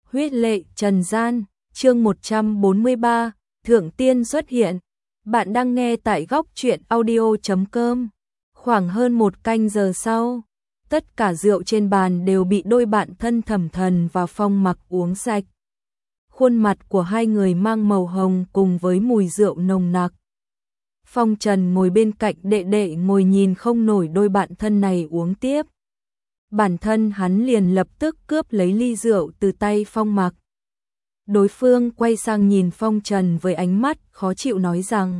Huyết lệ trần gian, chương 143, Thượng Tiên xuất hiện. Bạn đang nghe tại góc truyện audio.com. Khoảng hơn 1 canh giờ sau, tất cả rượu trên bàn đều bị đôi bạn thân Thẩm Thần và Phong Mặc uống sạch. Khuôn mặt của hai người mang màu hồng cùng với mùi rượu nồng nặc. Phong Trần ngồi bên cạnh đệ đệ ngồi nhìn không nổi đôi bạn thân này uống tiếp. Bản thân hắn liền lập tức cướp lấy ly rượu từ tay Phong Mặc. Đối phương quay sang nhìn Phong Trần với ánh mắt khó chịu nói rằng: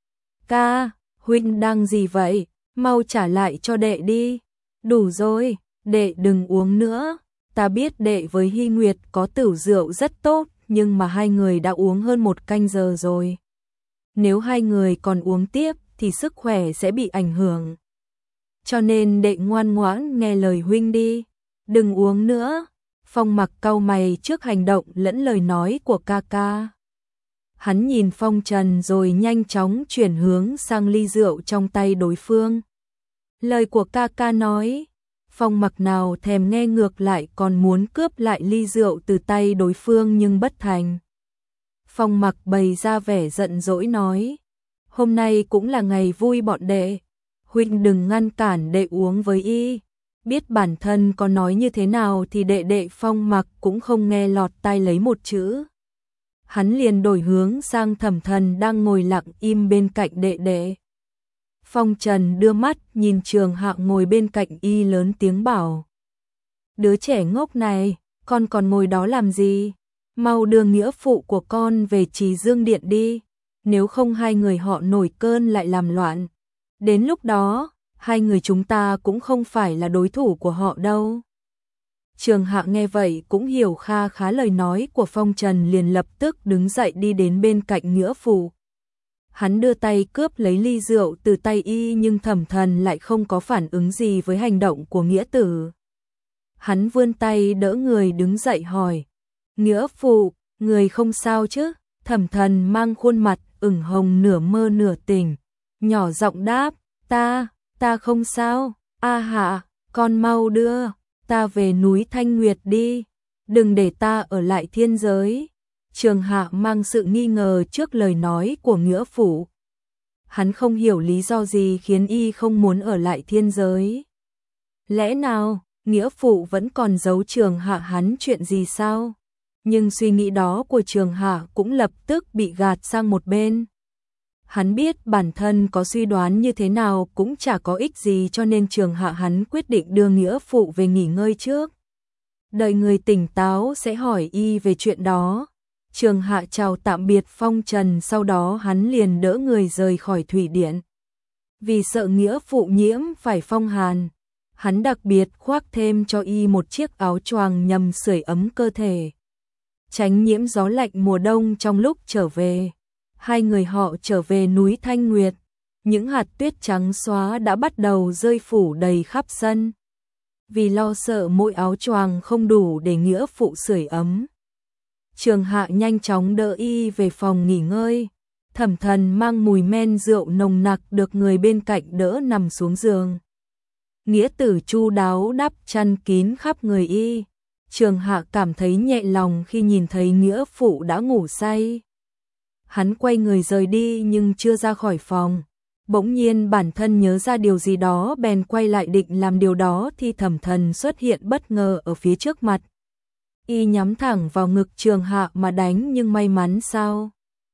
"Ca, huynh đang gì vậy? Mau trả lại cho đệ đi. Đủ rồi, đệ đừng uống nữa. Ta biết đệ với Hy Nguyệt có tửu rượu rất tốt, nhưng mà hai người đã uống hơn 1 canh giờ rồi. Nếu hai người còn uống tiếp thì sức khỏe sẽ bị ảnh hưởng. Cho nên đệ ngoan ngoãn nghe lời huynh đi, đừng uống nữa." Phong Mặc cau mày trước hành động lẫn lời nói của ca ca. Hắn nhìn Phong Trần rồi nhanh chóng chuyển hướng sang ly rượu trong tay đối phương. Lời của ca ca nói, Phong Mặc nào thèm nghe, ngược lại còn muốn cướp lại ly rượu từ tay đối phương nhưng bất thành. Phong Mặc bày ra vẻ giận dỗi nói: "Hôm nay cũng là ngày vui bọn đệ, huynh đừng ngăn cản đệ uống với y." Biết bản thân có nói như thế nào thì đệ Phong Mặc cũng không nghe lọt tai lấy một chữ. Hắn liền đổi hướng sang Thẩm Thần đang ngồi lặng im bên cạnh đệ. Phong Trần đưa mắt nhìn Trường Hạ ngồi bên cạnh y lớn tiếng bảo: "Đứa trẻ ngốc này, con còn ngồi đó làm gì? Mau đưa nghĩa phụ của con về Trì Dương Điện đi, nếu không hai người họ nổi cơn lại làm loạn. Đến lúc đó, hai người chúng ta cũng không phải là đối thủ của họ đâu." Trường Hạ nghe vậy cũng hiểu kha khá lời nói của Phong Trần, liền lập tức đứng dậy đi đến bên cạnh nghĩa phụ. Hắn đưa tay cướp lấy ly rượu từ tay y nhưng Thẩm Thần lại không có phản ứng gì với hành động của nghĩa tử. Hắn vươn tay đỡ người đứng dậy hỏi: "Nghĩa phụ, người không sao chứ?" Thẩm Thần mang khuôn mặt ửng hồng nửa mơ nửa tỉnh, nhỏ giọng đáp: Ta không sao. A Hạ, con mau đưa ta về núi Thanh Nguyệt đi, đừng để ta ở lại thiên giới." Trường Hạ mang sự nghi ngờ trước lời nói của nghĩa phụ. Hắn không hiểu lý do gì khiến y không muốn ở lại thiên giới. Lẽ nào nghĩa phụ vẫn còn giấu Trường Hạ hắn chuyện gì sao? Nhưng suy nghĩ đó của Trường Hạ cũng lập tức bị gạt sang một bên. Hắn biết bản thân có suy đoán như thế nào cũng chả có ích gì, cho nên Trường Hạ hắn quyết định đưa nghĩa phụ về nghỉ ngơi trước. Đợi người tỉnh táo sẽ hỏi y về chuyện đó. Trường Hạ chào tạm biệt Phong Trần, sau đó hắn liền đỡ người rời khỏi thủy điện. Vì sợ nghĩa phụ nhiễm phải phong hàn, hắn đặc biệt khoác thêm cho y một chiếc áo choàng nhằm sưởi ấm cơ thể, tránh nhiễm gió lạnh mùa đông trong lúc trở về. Hai người họ trở về núi Thanh Nguyệt, những hạt tuyết trắng xóa đã bắt đầu rơi phủ đầy khắp sân. Vì lo sợ mỗi áo choàng không đủ để nghĩa phụ sưởi ấm, Trường Hạ nhanh chóng đỡ y về phòng nghỉ ngơi. Thẩm Thần mang mùi men rượu nồng nặc được người bên cạnh đỡ nằm xuống giường. Nghĩa tử chu đáo đắp chăn kín khắp người y. Trường Hạ cảm thấy nhẹ lòng khi nhìn thấy nghĩa phụ đã ngủ say. Hắn quay người rời đi nhưng chưa ra khỏi phòng, bỗng nhiên bản thân nhớ ra điều gì đó bèn quay lại định làm điều đó thì Thẩm Thần xuất hiện bất ngờ ở phía trước mặt. Y nhắm thẳng vào ngực Trường Hạ mà đánh, nhưng may mắn sao?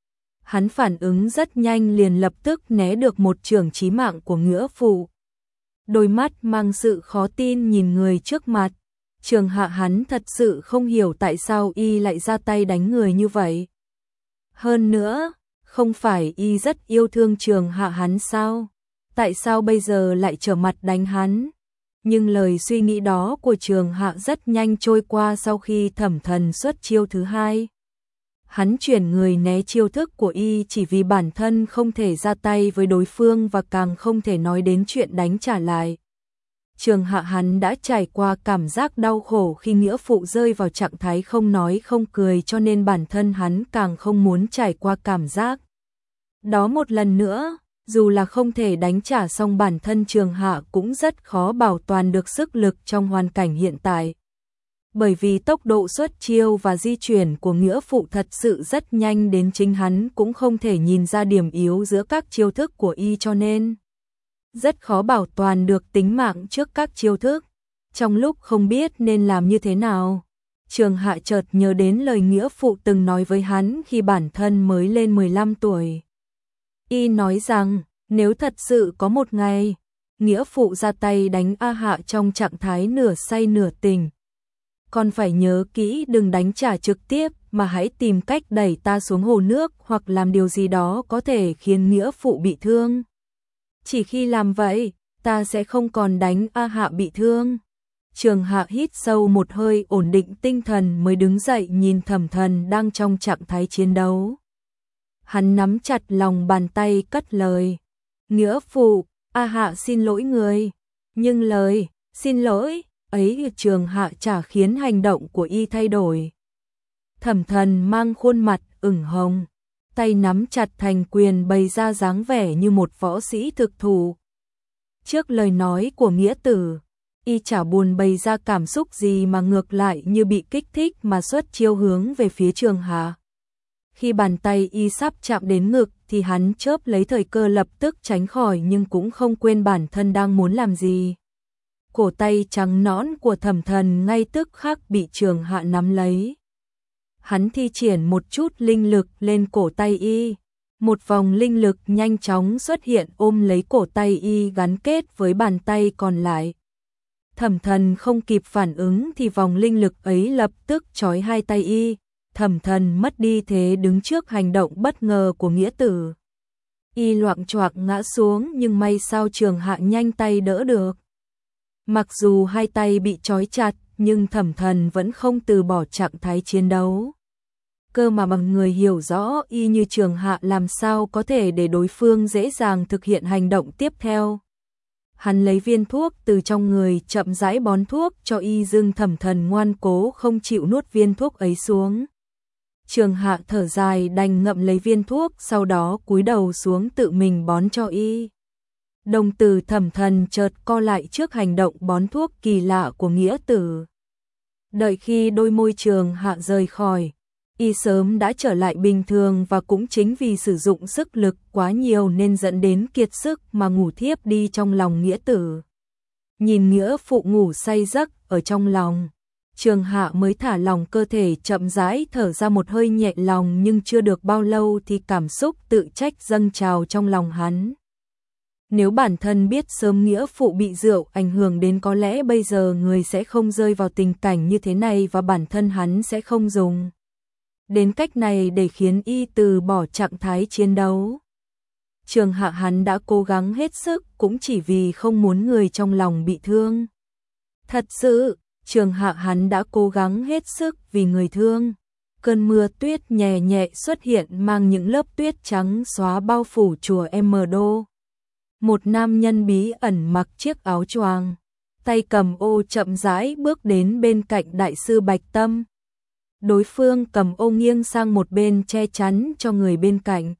Hắn phản ứng rất nhanh, liền lập tức né được một chưởng chí mạng của nghĩa phụ. Đôi mắt mang sự khó tin nhìn người trước mặt. Trường Hạ hắn thật sự không hiểu tại sao y lại ra tay đánh người như vậy. Hơn nữa, không phải y rất yêu thương Trường Hạ hắn sao? Tại sao bây giờ lại trở mặt đánh hắn? Nhưng lời suy nghĩ đó của Trường Hạ rất nhanh trôi qua sau khi Thẩm Thần xuất chiêu thứ hai. Hắn chuyển người né chiêu thức của y chỉ vì bản thân không thể ra tay với đối phương và càng không thể nói đến chuyện đánh trả lại. Trường Hạ hắn đã trải qua cảm giác đau khổ khi nghĩa phụ rơi vào trạng thái không nói không cười, cho nên bản thân hắn càng không muốn trải qua cảm giác đó một lần nữa. Dù là không thể đánh trả xong, bản thân Trường Hạ cũng rất khó bảo toàn được sức lực trong hoàn cảnh hiện tại. Bởi vì tốc độ xuất chiêu và di chuyển của nghĩa phụ thật sự rất nhanh đến chính hắn cũng không thể nhìn ra điểm yếu giữa các chiêu thức của y cho nên rất khó bảo toàn được tính mạng trước các chiêu thức. Trong lúc không biết nên làm như thế nào, Trường Hạ chợt nhớ đến lời nghĩa phụ từng nói với hắn khi bản thân mới lên 15 tuổi. Y nói rằng, nếu thật sự có một ngày, nghĩa phụ ra tay đánh A Hạ trong trạng thái nửa say nửa tỉnh, con phải nhớ kỹ đừng đánh trả trực tiếp mà hãy tìm cách đẩy ta xuống hồ nước hoặc làm điều gì đó có thể khiến nghĩa phụ bị thương. Chỉ khi làm vậy, ta sẽ không còn đánh A Hạ bị thương. Trường Hạ hít sâu một hơi ổn định tinh thần mới đứng dậy nhìn Thẩm Thần đang trong trạng thái chiến đấu. Hắn nắm chặt lòng bàn tay cất lời. Nghĩa phụ, A Hạ xin lỗi người. Nhưng lời, xin lỗi, ấy Trường Hạ chả khiến hành động của y thay đổi. Thẩm Thần mang khuôn mặt ửng hồng, tay nắm chặt thành quyền bày ra dáng vẻ như một võ sĩ thực thụ. Trước lời nói của nghĩa tử, y chả buồn bày ra cảm xúc gì mà ngược lại như bị kích thích mà xuất chiêu hướng về phía Trường Hạ. Khi bàn tay y sắp chạm đến ngực thì hắn chớp lấy thời cơ lập tức tránh khỏi nhưng cũng không quên bản thân đang muốn làm gì. Cổ tay trắng nõn của Thẩm Thần ngay tức khắc bị Trường Hạ nắm lấy. Hắn thi triển một chút linh lực lên cổ tay y. Một vòng linh lực nhanh chóng xuất hiện ôm lấy cổ tay y gắn kết với bàn tay còn lại. Thẩm Thần không kịp phản ứng thì vòng linh lực ấy lập tức trói hai tay y. Thẩm Thần mất đi thế đứng trước hành động bất ngờ của nghĩa tử. Y loạng choạng ngã xuống nhưng may sao Trường Hạ nhanh tay đỡ được. Mặc dù hai tay bị trói chặt nhưng Thẩm Thần vẫn không từ bỏ trạng thái chiến đấu. Cơ mà bằng người hiểu rõ y như Trường Hạ làm sao có thể để đối phương dễ dàng thực hiện hành động tiếp theo. Hắn lấy viên thuốc từ trong người chậm rãi bón thuốc cho y nhưng Thẩm Thần ngoan cố không chịu nuốt viên thuốc ấy xuống. Trường Hạ thở dài đành ngậm lấy viên thuốc sau đó cúi đầu xuống tự mình bón cho y. Đồng tử Thẩm Thần chợt co lại trước hành động bón thuốc kỳ lạ của nghĩa tử. Đợi khi đôi môi Trường Hạ rời khỏi, y sớm đã trở lại bình thường và cũng chính vì sử dụng sức lực quá nhiều nên dẫn đến kiệt sức mà ngủ thiếp đi trong lòng nghĩa tử. Nhìn nghĩa phụ ngủ say giấc ở trong lòng, Trường Hạ mới thả lòng cơ thể chậm rãi thở ra một hơi nhẹ lòng nhưng chưa được bao lâu thì cảm xúc tự trách dâng trào trong lòng hắn. Nếu bản thân biết sớm nghĩa phụ bị rượu ảnh hưởng đến có lẽ bây giờ người sẽ không rơi vào tình cảnh như thế này và bản thân hắn sẽ không dùng đến cách này để khiến y từ bỏ trạng thái chiến đấu. Trường Hạ hắn đã cố gắng hết sức cũng chỉ vì không muốn người trong lòng bị thương. Thật sự, Trường Hạ hắn đã cố gắng hết sức vì người thương. Cơn mưa tuyết nhẹ nhẹ xuất hiện mang những lớp tuyết trắng xóa bao phủ chùa M Đô. Một nam nhân bí ẩn mặc chiếc áo choàng, tay cầm ô chậm rãi bước đến bên cạnh đại sư Bạch Tâm. Đối phương cầm ô nghiêng sang một bên che chắn cho người bên cạnh.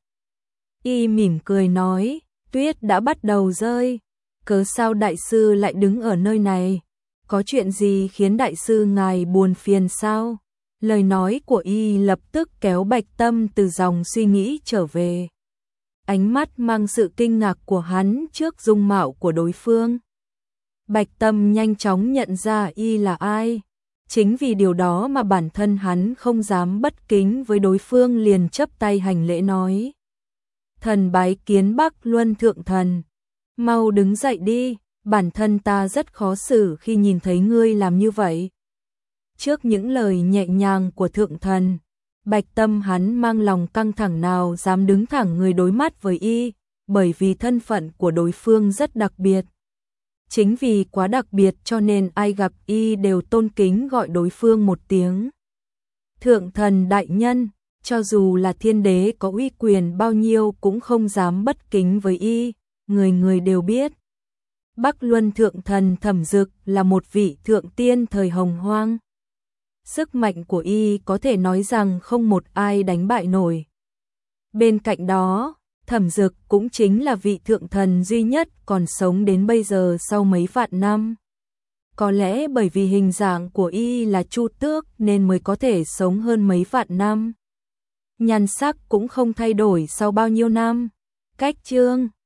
Y mỉm cười nói, tuyết đã bắt đầu rơi, cớ sao đại sư lại đứng ở nơi này? Có chuyện gì khiến đại sư ngài buồn phiền sao? Lời nói của y lập tức kéo Bạch Tâm từ dòng suy nghĩ trở về. Ánh mắt mang sự kinh ngạc của hắn trước dung mạo của đối phương. Bạch Tâm nhanh chóng nhận ra y là ai. Chính vì điều đó mà bản thân hắn không dám bất kính với đối phương liền chắp tay hành lễ nói. Thần bái kiến Bắc Luân Thượng Thần. Mau đứng dậy đi, bản thân ta rất khó xử khi nhìn thấy ngươi làm như vậy. Trước những lời nhẹ nhàng của Thượng Thần, Bạch Tâm hắn mang lòng căng thẳng nào dám đứng thẳng người đối mắt với y, bởi vì thân phận của đối phương rất đặc biệt. Chính vì quá đặc biệt cho nên ai gặp y đều tôn kính gọi đối phương một tiếng. Thượng Thần đại nhân, cho dù là thiên đế có uy quyền bao nhiêu cũng không dám bất kính với y, người người đều biết. Bắc Luân Thượng Thần Thẩm Dực là một vị thượng tiên thời Hồng Hoang. Sức mạnh của y có thể nói rằng không một ai đánh bại nổi. Bên cạnh đó, Thẩm Dực cũng chính là vị thượng thần duy nhất còn sống đến bây giờ sau mấy vạn năm. Có lẽ bởi vì hình dạng của y là Chu Tước nên mới có thể sống hơn mấy vạn năm. Nhan sắc cũng không thay đổi sau bao nhiêu năm. Cách chương